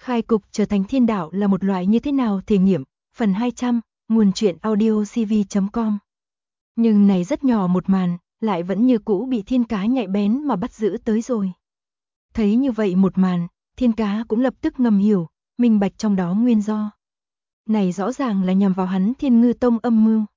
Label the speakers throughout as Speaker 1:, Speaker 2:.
Speaker 1: Khai cục trở thành thiên đạo là một loại như thế nào thể nghiệm, phần 200, nguồn truyện audio cv.com. Nhưng này rất nhỏ một màn, lại vẫn như cũ bị Thiên Cá nhạy bén mà bắt giữ tới rồi. Thấy như vậy một màn, Thiên Cá cũng lập tức ngầm hiểu, minh bạch trong đó nguyên do. Này rõ ràng là nhằm vào hắn Thiên Ngư Tông âm mưu.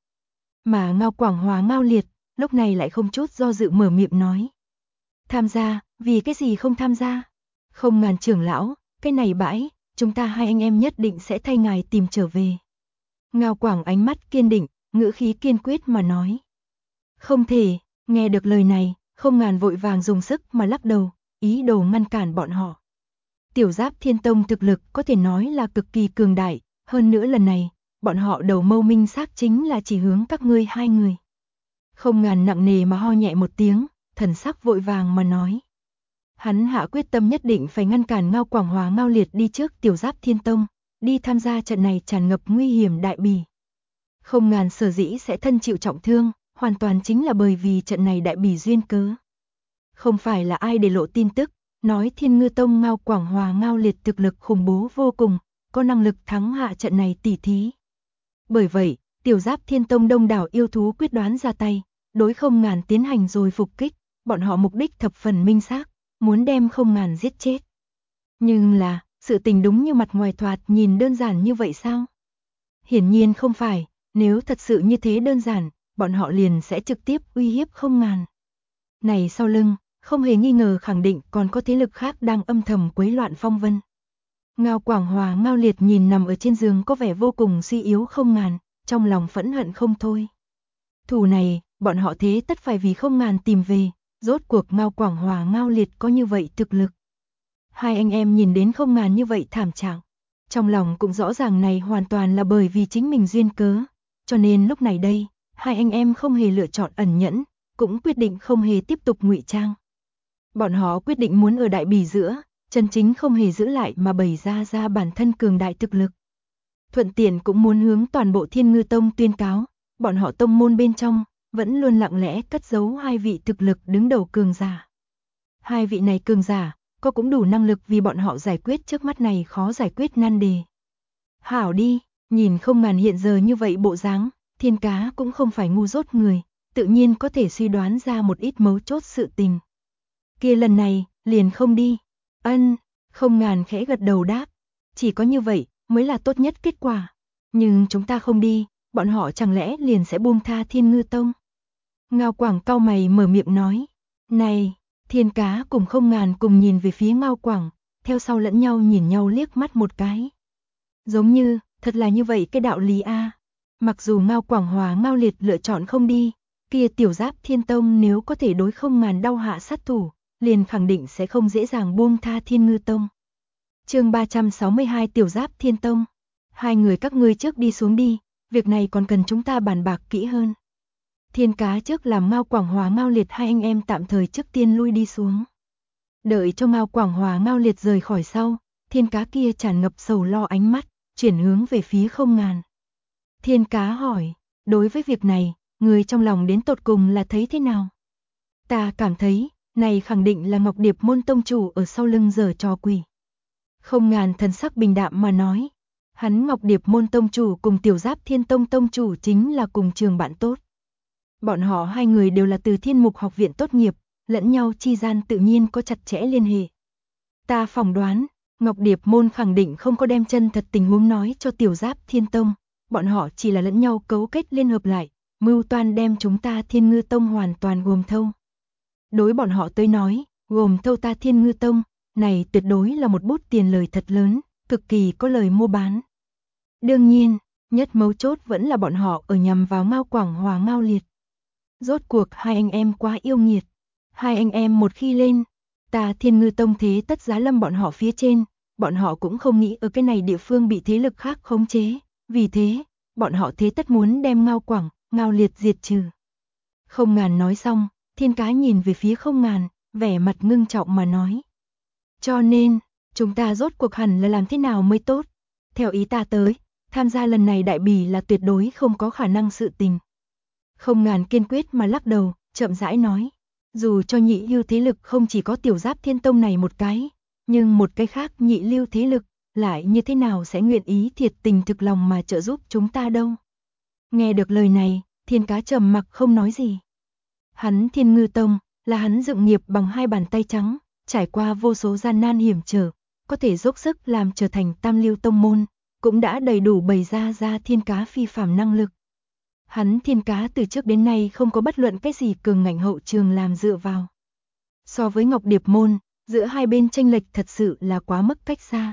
Speaker 1: Mà Ngao Quảng Hòa Ngao Liệt, lúc này lại không chút do dự mở miệng nói. Tham gia, vì cái gì không tham gia? Không Ngàn trưởng lão, cái này bãi, chúng ta hai anh em nhất định sẽ thay ngài tìm trở về. Ngao Quảng ánh mắt kiên định, ngữ khí kiên quyết mà nói. Không thể, nghe được lời này, Không Ngàn vội vàng dùng sức mà lắc đầu, ý đồ ngăn cản bọn họ. Tiểu Giáp Thiên Tông thực lực có thể nói là cực kỳ cường đại, hơn nữa lần này, bọn họ đầu mâu minh xác chính là chỉ hướng các ngươi hai người. Không Ngàn nặng nề mà ho nhẹ một tiếng, thần sắc vội vàng mà nói. Hắn hạ quyết tâm nhất định phải ngăn cản Ngao Quảng Hòa Ngao Liệt đi trước Tiểu Giáp Thiên Tông, đi tham gia trận này tràn ngập nguy hiểm đại bỉ. Không Ngàn sở dĩ sẽ thân chịu trọng thương, hoàn toàn chính là bởi vì trận này đại bỉ duyên cớ. Không phải là ai để lộ tin tức, nói Thiên Ngư Tông Ngao Quảng Hòa Ngao Liệt thực lực khủng bố vô cùng, có năng lực thắng hạ trận này tỉ thí. Bởi vậy, Tiểu Giáp Thiên Tông đông đảo yêu thú quyết đoán ra tay, đối Không Ngàn tiến hành rồi phục kích, bọn họ mục đích thập phần minh xác, muốn đem Không Ngàn giết chết. Nhưng là, sự tình đúng như mặt ngoài thoạt nhìn đơn giản như vậy sao? Hiển nhiên không phải, nếu thật sự như thế đơn giản, bọn họ liền sẽ trực tiếp uy hiếp Không Ngàn. Này sau lưng, không hề nghi ngờ khẳng định còn có thế lực khác đang âm thầm quấy loạn phong vân. Ngao Quảng Hòa Ngao Liệt nhìn nằm ở trên giường có vẻ vô cùng suy yếu Không Ngàn, trong lòng phẫn hận không thôi. Thù này, bọn họ thế tất phải vì Không Ngàn tìm về, rốt cuộc Ngao Quảng Hòa Ngao Liệt có như vậy thực lực. Hai anh em nhìn đến Không Ngàn như vậy thảm trạng, trong lòng cũng rõ ràng này hoàn toàn là bởi vì chính mình duyên cớ, cho nên lúc này đây, hai anh em không hề lựa chọn ẩn nhẫn, cũng quyết định không hề tiếp tục ngụy trang. Bọn họ quyết định muốn ở đại bỉ giữa, chân chính không hề giữ lại mà bày ra bản thân cường đại thực lực. Thuận tiện cũng muốn hướng toàn bộ Thiên Ngư Tông tuyên cáo, bọn họ tông môn bên trong, vẫn luôn lặng lẽ cất giấu hai vị thực lực đứng đầu cường giả. Hai vị này cường giả, có cũng đủ năng lực vì bọn họ giải quyết trước mắt này khó giải quyết nan đề. Hảo đi, nhìn Không Ngàn hiện giờ như vậy bộ dáng, Thiên Cá cũng không phải ngu dốt người, tự nhiên có thể suy đoán ra một ít mấu chốt sự tình. Kia lần này, liền không đi. Ân, Không Ngàn khẽ gật đầu đáp, chỉ có như vậy mới là tốt nhất kết quả. Nhưng chúng ta không đi, bọn họ chẳng lẽ liền sẽ buông tha Thiên Ngư Tông? Ngao Quảng cau mày mở miệng nói. Này, Thiên Cá cùng Không Ngàn cùng nhìn về phía Ngao Quảng, theo sau lẫn nhau nhìn nhau liếc mắt một cái. Giống như, thật là như vậy cái đạo lý a. Mặc dù Ngao Quảng Hòa Ngao Liệt lựa chọn không đi, kia Tiểu Giáp Thiên Tông nếu có thể đối Không Ngàn đau hạ sát thủ, liền khẳng định sẽ không dễ dàng buông tha Thiên Ngư Tông. Chương 362 Tiểu Giáp Thiên Tông. Hai người các ngươi trước đi xuống đi, việc này còn cần chúng ta bàn bạc kỹ hơn. Thiên Cá trước làm Ngao Quảng Hòa Ngao Liệt hai anh em tạm thời trước tiên lui đi xuống. Đợi cho Ngao Quảng Hòa Ngao Liệt rời khỏi sau, Thiên Cá kia tràn ngập sầu lo ánh mắt, chuyển hướng về phía Không Ngàn. Thiên Cá hỏi, đối với việc này, người trong lòng đến tột cùng là thấy thế nào? Ta cảm thấy, này khẳng định là Ngọc Điệp môn tông chủ ở sau lưng giở trò quỷ. Không Ngàn thần sắc bình đạm mà nói, hắn Ngọc Điệp môn tông chủ cùng Tiểu Giáp Thiên Tông tông chủ chính là cùng trường bạn tốt. Bọn họ hai người đều là từ Thiên Mục học viện tốt nghiệp, lẫn nhau chi gian tự nhiên có chặt chẽ liên hệ. Ta phỏng đoán, Ngọc Điệp môn khẳng định không có đem chân thật tình huống nói cho Tiểu Giáp Thiên Tông, bọn họ chỉ là lẫn nhau cấu kết liên hợp lại, mưu toan đem chúng ta Thiên Ngư Tông hoàn toàn gồm thâu. Đối bọn họ tới nói, gồm thâu ta Thiên Ngư Tông, này tuyệt đối là một bút tiền lời thật lớn, cực kỳ có lời mua bán. Đương nhiên, nhất mấu chốt vẫn là bọn họ ở nhằm vào Ngao Quảng Hòa Ngao Liệt. Rốt cuộc hai anh em quá yêu nghiệt. Hai anh em một khi lên, ta Thiên Ngư Tông thế tất giá lâm bọn họ phía trên, bọn họ cũng không nghĩ ở cái này địa phương bị thế lực khác khống chế, vì thế, bọn họ thế tất muốn đem Ngao Quảng, Ngao Liệt diệt trừ. Không Ngàn nói xong, Thiên Cá nhìn về phía Không Ngàn, vẻ mặt ngưng trọng mà nói. Cho nên, chúng ta rốt cuộc hẳn là làm thế nào mới tốt? Theo ý ta tới, tham gia lần này đại bỉ là tuyệt đối không có khả năng sự tình. Không Ngàn kiên quyết mà lắc đầu, chậm rãi nói. Dù cho nhị lưu thế lực không chỉ có Tiểu Giáp Thiên Tông này một cái, nhưng một cái khác nhị lưu thế lực lại như thế nào sẽ nguyện ý thiệt tình thực lòng mà trợ giúp chúng ta đâu. Nghe được lời này, Thiên Cá trầm mặc không nói gì. Hắn Thiên Ngư Tông, là hắn dựng nghiệp bằng hai bàn tay trắng, trải qua vô số gian nan hiểm trở, có thể dốc sức làm trở thành tam lưu tông môn, cũng đã đầy đủ bày ra Thiên Cá phi phàm năng lực. Hắn Thiên Cá từ trước đến nay không có bất luận cái gì cường ngạnh hậu trường làm dựa vào. So với Ngọc Điệp môn, giữa hai bên chênh lệch thật sự là quá mức cách xa.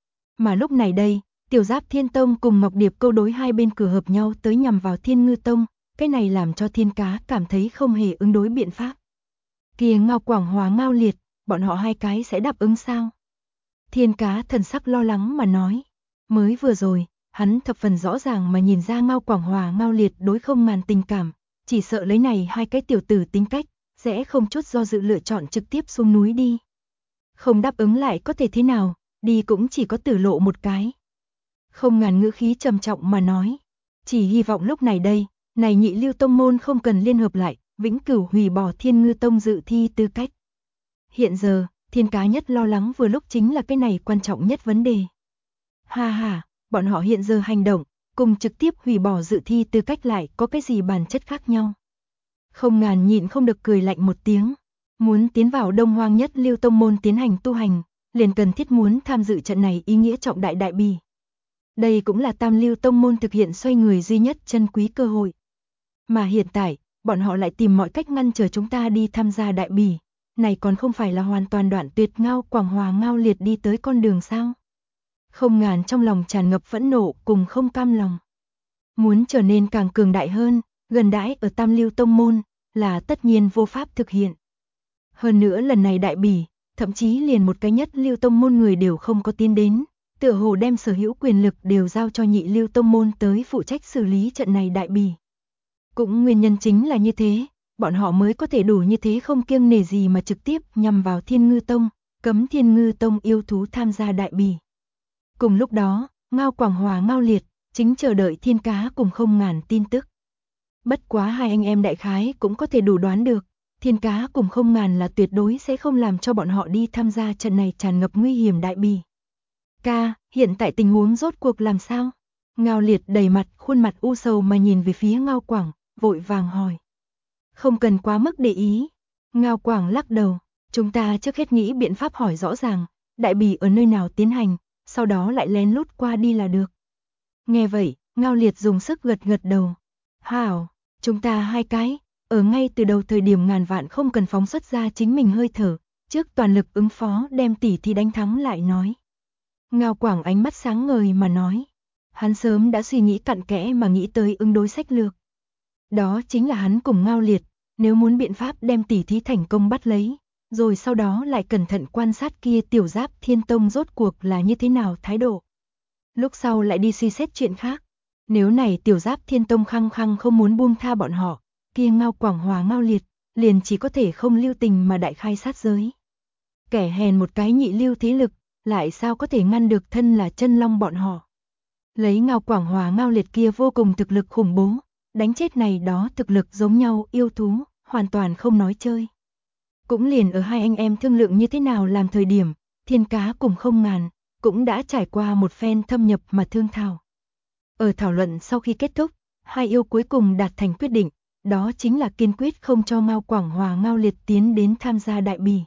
Speaker 1: Mà lúc này đây, Tiểu Giáp Thiên Tông cùng Ngọc Điệp câu đối hai bên cửa hợp nhau tới nhằm vào Thiên Ngư Tông, cái này làm cho Thiên Cá cảm thấy không hề ứng đối biện pháp. Kia Ngao Quảng Hòa Ngao Liệt, bọn họ hai cái sẽ đáp ứng sao? Thiên Cá thần sắc lo lắng mà nói. Mới vừa rồi, hắn thập phần rõ ràng mà nhìn ra Ngao Quảng Hòa Ngao Liệt đối không ngàn tình cảm, chỉ sợ lấy này hai cái tiểu tử tính cách, sẽ không chút do dự lựa chọn trực tiếp xuống núi đi. Không đáp ứng lại có thể thế nào, đi cũng chỉ có tử lộ một cái. Không ngàn ngữ khí trầm trọng mà nói, chỉ hy vọng lúc này đây, này nhị lưu tông môn không cần liên hợp lại, vĩnh cửu hủy bỏ Thiên Ngư Tông dự thi tư cách. Hiện giờ, Thiên Cá nhất lo lắng vừa lúc chính là cái này quan trọng nhất vấn đề. Ha ha, bọn họ hiện giờ hành động, cùng trực tiếp hủy bỏ dự thi tư cách lại có cái gì bản chất khác nhau. Không ngàn nhịn không được cười lạnh một tiếng, muốn tiến vào Đông Hoang nhất lưu tông môn tiến hành tu hành, liền cần thiết muốn tham dự trận này ý nghĩa trọng đại đại bỉ. Đây cũng là tam lưu tông môn thực hiện xoay người duy nhất chân quý cơ hội. Mà hiện tại, bọn họ lại tìm mọi cách ngăn trở chúng ta đi tham gia đại bỉ, này còn không phải là hoàn toàn đoạn tuyệt Ngao Quảng Hòa Ngao Liệt đi tới con đường sao? Không ngàn trong lòng tràn ngập phẫn nộ cùng không cam lòng. Muốn trở nên càng cường đại hơn, gần đãi ở tam lưu tông môn, là tất nhiên vô pháp thực hiện. Hơn nữa lần này đại bỉ, thậm chí liền một cái nhất lưu tông môn người đều không có tiến đến, tựa hồ đem sở hữu quyền lực đều giao cho nhị lưu tông môn tới phụ trách xử lý trận này đại bỉ. Cũng nguyên nhân chính là như thế, bọn họ mới có thể đủ như thế không kiêng nể gì mà trực tiếp nhằm vào Thiên Ngư Tông, cấm Thiên Ngư Tông yêu thú tham gia đại bỉ. Cùng lúc đó, Ngao Quảng Hòa Ngao Liệt, chính chờ đợi Thiên Cá cùng không ngàn tin tức. Bất quá hai anh em đại khái cũng có thể đủ đoán được, Thiên Cá cùng không ngàn là tuyệt đối sẽ không làm cho bọn họ đi tham gia trận này tràn ngập nguy hiểm đại bỉ. Ca, hiện tại tình huống rốt cuộc làm sao? Ngao Liệt đầy mặt, khuôn mặt u sầu mà nhìn về phía Ngao Quảng, vội vàng hỏi. Không cần quá mức để ý. Ngao Quảng lắc đầu, chúng ta trước hết nghĩ biện pháp hỏi rõ ràng, đại bỉ ở nơi nào tiến hành, sau đó lại lén lút qua đi là được. Nghe vậy, Ngao Liệt dùng sức gật gật đầu. Hảo, chúng ta hai cái, ở ngay từ đầu thời điểm ngàn vạn không cần phóng xuất ra chính mình hơi thở, trước toàn lực ứng phó đem tỷ thi đánh thắng lại nói. Ngao Quảng ánh mắt sáng ngời mà nói. Hắn sớm đã suy nghĩ cặn kẽ mà nghĩ tới ứng đối sách lược. Đó chính là hắn cùng Ngao Liệt, nếu muốn biện pháp đem tỷ thí thành công bắt lấy, rồi sau đó lại cẩn thận quan sát kia Tiểu Giáp Thiên Tông rốt cuộc là như thế nào thái độ. Lúc sau lại đi suy xét chuyện khác. Nếu này Tiểu Giáp Thiên Tông khăng khăng không muốn buông tha bọn họ, kia Ngao Quảng Hòa Ngao Liệt, liền chỉ có thể không lưu tình mà đại khai sát giới. Kẻ hèn một cái nhị lưu thế lực, lại sao có thể ngăn được thân là chân long bọn họ. Lấy Ngao Quảng Hòa Ngao Liệt kia vô cùng thực lực khủng bố, đánh chết này đó thực lực giống nhau yêu thú, hoàn toàn không nói chơi. Cũng liền ở hai anh em thương lượng như thế nào làm thời điểm, Thiên Cá cùng không ngàn, cũng đã trải qua một phen thâm nhập mà thương thảo. Ở thảo luận sau khi kết thúc, hai yêu cuối cùng đạt thành quyết định, đó chính là kiên quyết không cho Ngao Quảng Hòa Ngao Liệt tiến đến tham gia đại bỉ.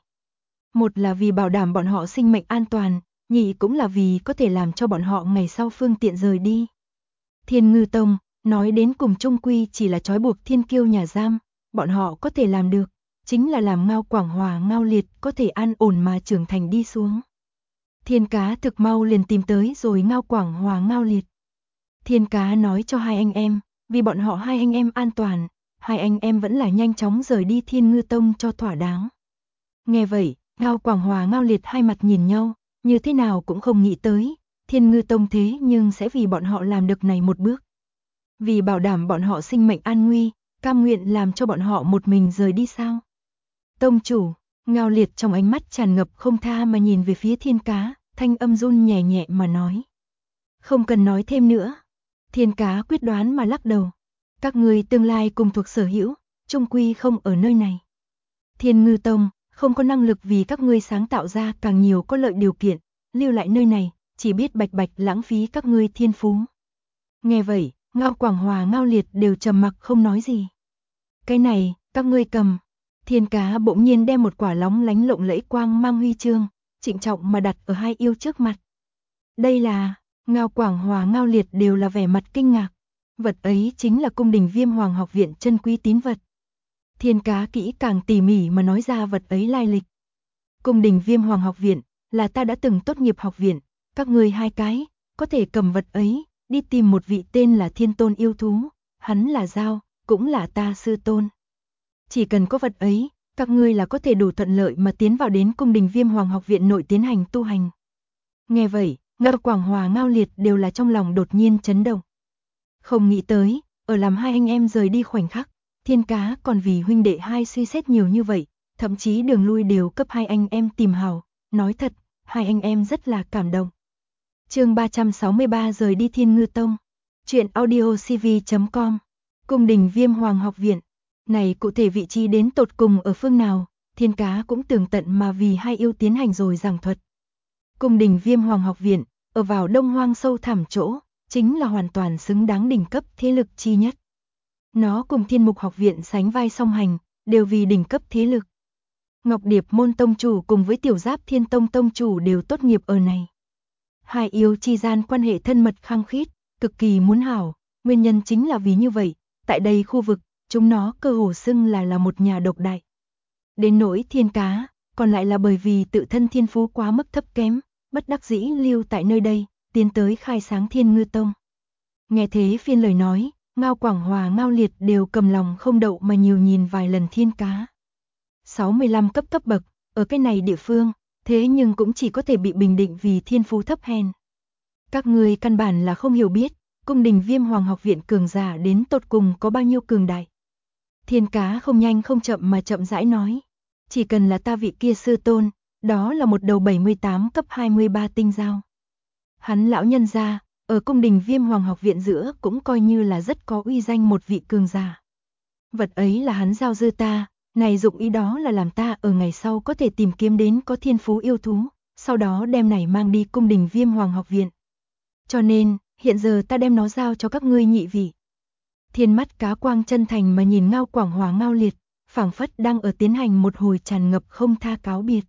Speaker 1: Một là vì bảo đảm bọn họ sinh mệnh an toàn, nhị cũng là vì có thể làm cho bọn họ ngày sau phương tiện rời đi. Thiên Ngư Tông, nói đến cùng chung quy chỉ là trói buộc thiên kiêu nhà giam, bọn họ có thể làm được, chính là làm Ngao Quảng Hòa Ngao Liệt có thể an ổn mà trưởng thành đi xuống. Thiên Cá thực mau liền tìm tới rồi Ngao Quảng Hòa Ngao Liệt. Thiên Cá nói cho hai anh em, vì bọn họ hai anh em an toàn, hai anh em vẫn là nhanh chóng rời đi Thiên Ngư Tông cho thỏa đáng. Nghe vậy, Ngao Quảng Hòa Ngao Liệt hai mặt nhìn nhau, như thế nào cũng không nghĩ tới, Thiên Ngư Tông thế nhưng sẽ vì bọn họ làm được này một bước. Vì bảo đảm bọn họ sinh mệnh an nguy, cam nguyện làm cho bọn họ một mình rời đi sao? Tông chủ, Ngao Liệt trong ánh mắt tràn ngập không tha mà nhìn về phía Thiên Cá, thanh âm run nhẹ nhẹ mà nói. Không cần nói thêm nữa. Thiên Cá quyết đoán mà lắc đầu. Các người tương lai cùng thuộc sở hữu, chung quy không ở nơi này. Thiên Ngư Tông không có năng lực vì các ngươi sáng tạo ra càng nhiều có lợi điều kiện, lưu lại nơi này, chỉ biết bạch bạch lãng phí các ngươi thiên phú. Nghe vậy, Ngao Quảng Hòa Ngao Liệt đều trầm mặc không nói gì. Cái này, các ngươi cầm. Thiên Cá bỗng nhiên đem một quả lóng lánh lộng lẫy quang mang huy chương, trịnh trọng mà đặt ở hai yêu trước mặt. Đây là, Ngao Quảng Hòa Ngao Liệt đều là vẻ mặt kinh ngạc. Vật ấy chính là cung đình Viêm Hoàng học viện chân quý tín vật. Thiên Cá kỹ càng tỉ mỉ mà nói ra vật ấy lai lịch. Cung đình Viêm Hoàng học viện, là ta đã từng tốt nghiệp học viện, các ngươi hai cái, có thể cầm vật ấy, đi tìm một vị tên là Thiên Tôn yêu thú, hắn là Giao, cũng là ta sư tôn. Chỉ cần có vật ấy, các ngươi là có thể đủ thuận lợi mà tiến vào đến cung đình Viêm Hoàng học viện nội tiến hành tu hành. Nghe vậy, Ngao Quảng Hòa Ngao Liệt đều là trong lòng đột nhiên chấn động. Không nghĩ tới, ở làm hai anh em rời đi khoảnh khắc, Thiên Cá còn vì huynh đệ hai suy xét nhiều như vậy, thậm chí đường lui đều cấp hai anh em tìm hảo, nói thật, hai anh em rất là cảm động. Chương 363 rời đi Thiên Ngư Tông. Truyện audio cv.com. Cung đình Viêm Hoàng học viện. Này cụ thể vị trí đến tột cùng ở phương nào, Thiên Cá cũng tường tận mà vì hai yêu tiến hành rồi giảng thuật. Cung đình Viêm Hoàng học viện, ở vào Đông Hoang sâu thẳm chỗ, chính là hoàn toàn xứng đáng đỉnh cấp thế lực chi nhất. Nó cùng Thiên Mục học viện sánh vai song hành, đều vì đỉnh cấp thế lực. Ngọc Điệp môn tông chủ cùng với Tiểu Giáp Thiên Tông tông chủ đều tốt nghiệp ở này. Hai yêu chi gian quan hệ thân mật khăng khít, cực kỳ muốn hảo, nguyên nhân chính là vì như vậy, tại đây khu vực, chúng nó cơ hồ xưng là một nhà độc đại. Đến nỗi Thiên Cá, còn lại là bởi vì tự thân thiên phú quá mức thấp kém, bất đắc dĩ lưu tại nơi đây, tiến tới khai sáng Thiên Ngư Tông. Nghe thế phiên lời nói, Ngao Quảng Hòa Ngao Liệt đều cầm lòng không đậu mà nhiều nhìn vài lần Thiên Cá. 65 cấp bậc, ở cái này địa phương, thế nhưng cũng chỉ có thể bị bình định vì thiên phú thấp hèn. Các người căn bản là không hiểu biết, cung đình Viêm Hoàng học viện cường giả đến tột cùng có bao nhiêu cường đại. Thiên Cá không nhanh không chậm mà chậm rãi nói, chỉ cần là ta vị kia sư tôn, đó là một đầu 78 cấp 23 tinh giao. Hắn lão nhân gia, ở cung đình Viêm Hoàng học viện giữa cũng coi như là rất có uy danh một vị cường giả. Vật ấy là hắn giao dư ta, này dụng ý đó là làm ta ở ngày sau có thể tìm kiếm đến có thiên phú yêu thú, sau đó đem này mang đi cung đình Viêm Hoàng học viện. Cho nên, hiện giờ ta đem nó giao cho các ngươi nhị vị. Thiên mắt cá quang chân thành mà nhìn Ngao Quảng Hòa Ngao Liệt, phảng phất đang ở tiến hành một hồi tràn ngập không tha cáo biệt.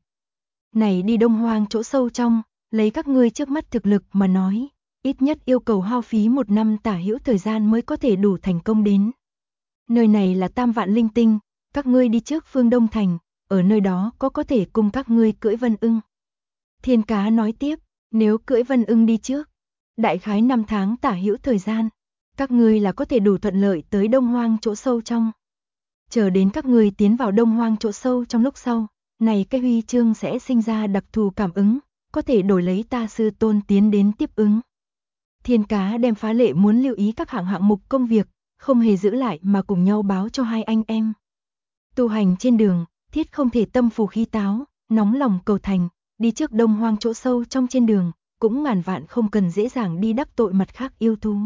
Speaker 1: Này đi Đông Hoang chỗ sâu trong, lấy các ngươi trước mắt thực lực mà nói, ít nhất yêu cầu hao phí 1 năm tả hữu thời gian mới có thể đủ thành công đến. Nơi này là Tam Vạn Linh Tinh, các ngươi đi trước phương Đông Thành, ở nơi đó có thể cùng các ngươi cưỡi Vân Ưng. Thiên Cá nói tiếp, nếu cưỡi Vân Ưng đi trước, đại khái 5 tháng tả hữu thời gian, các ngươi là có thể đủ thuận lợi tới Đông Hoang chỗ sâu trong. Chờ đến các ngươi tiến vào Đông Hoang chỗ sâu trong lúc sau, này cái huy chương sẽ sinh ra đặc thù cảm ứng, có thể đổi lấy ta sư tôn tiến đến tiếp ứng. Thiên Cá đem phá lệ muốn lưu ý các hạng mục công việc, không hề giữ lại mà cùng nhau báo cho hai anh em. Tu hành trên đường, thiết không thể tâm phù khí táo, nóng lòng cầu thành, đi trước Đông Hoang chỗ sâu trong trên đường, cũng ngàn vạn không cần dễ dàng đi đắc tội mặt khác yêu thú.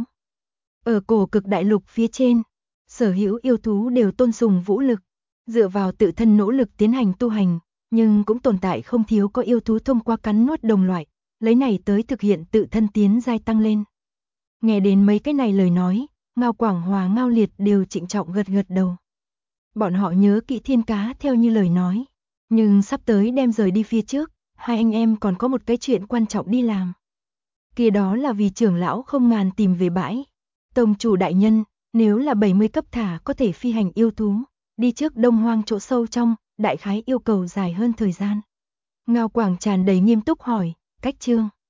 Speaker 1: Ở cổ cực đại lục phía trên, sở hữu yêu thú đều tôn sùng vũ lực, dựa vào tự thân nỗ lực tiến hành tu hành, nhưng cũng tồn tại không thiếu có yêu thú thông qua cắn nuốt đồng loại, lấy này tới thực hiện tự thân tiến giai tăng lên. Nghe đến mấy cái này lời nói, Ngao Quảng Hòa Ngao Liệt đều trịnh trọng gật đầu. Bọn họ nhớ kỹ Thiên Cá theo như lời nói, nhưng sắp tới đem rời đi phía trước, hai anh em còn có một cái chuyện quan trọng đi làm. Kia đó là vì trưởng lão không ngàn tìm về bãi. Tông chủ đại nhân, nếu là 70 cấp thả có thể phi hành yêu thú, đi trước Đông Hoang chỗ sâu trong, đại khái yêu cầu dài hơn thời gian. Ngao Quảng tràn đầy nghiêm túc hỏi, cách chương.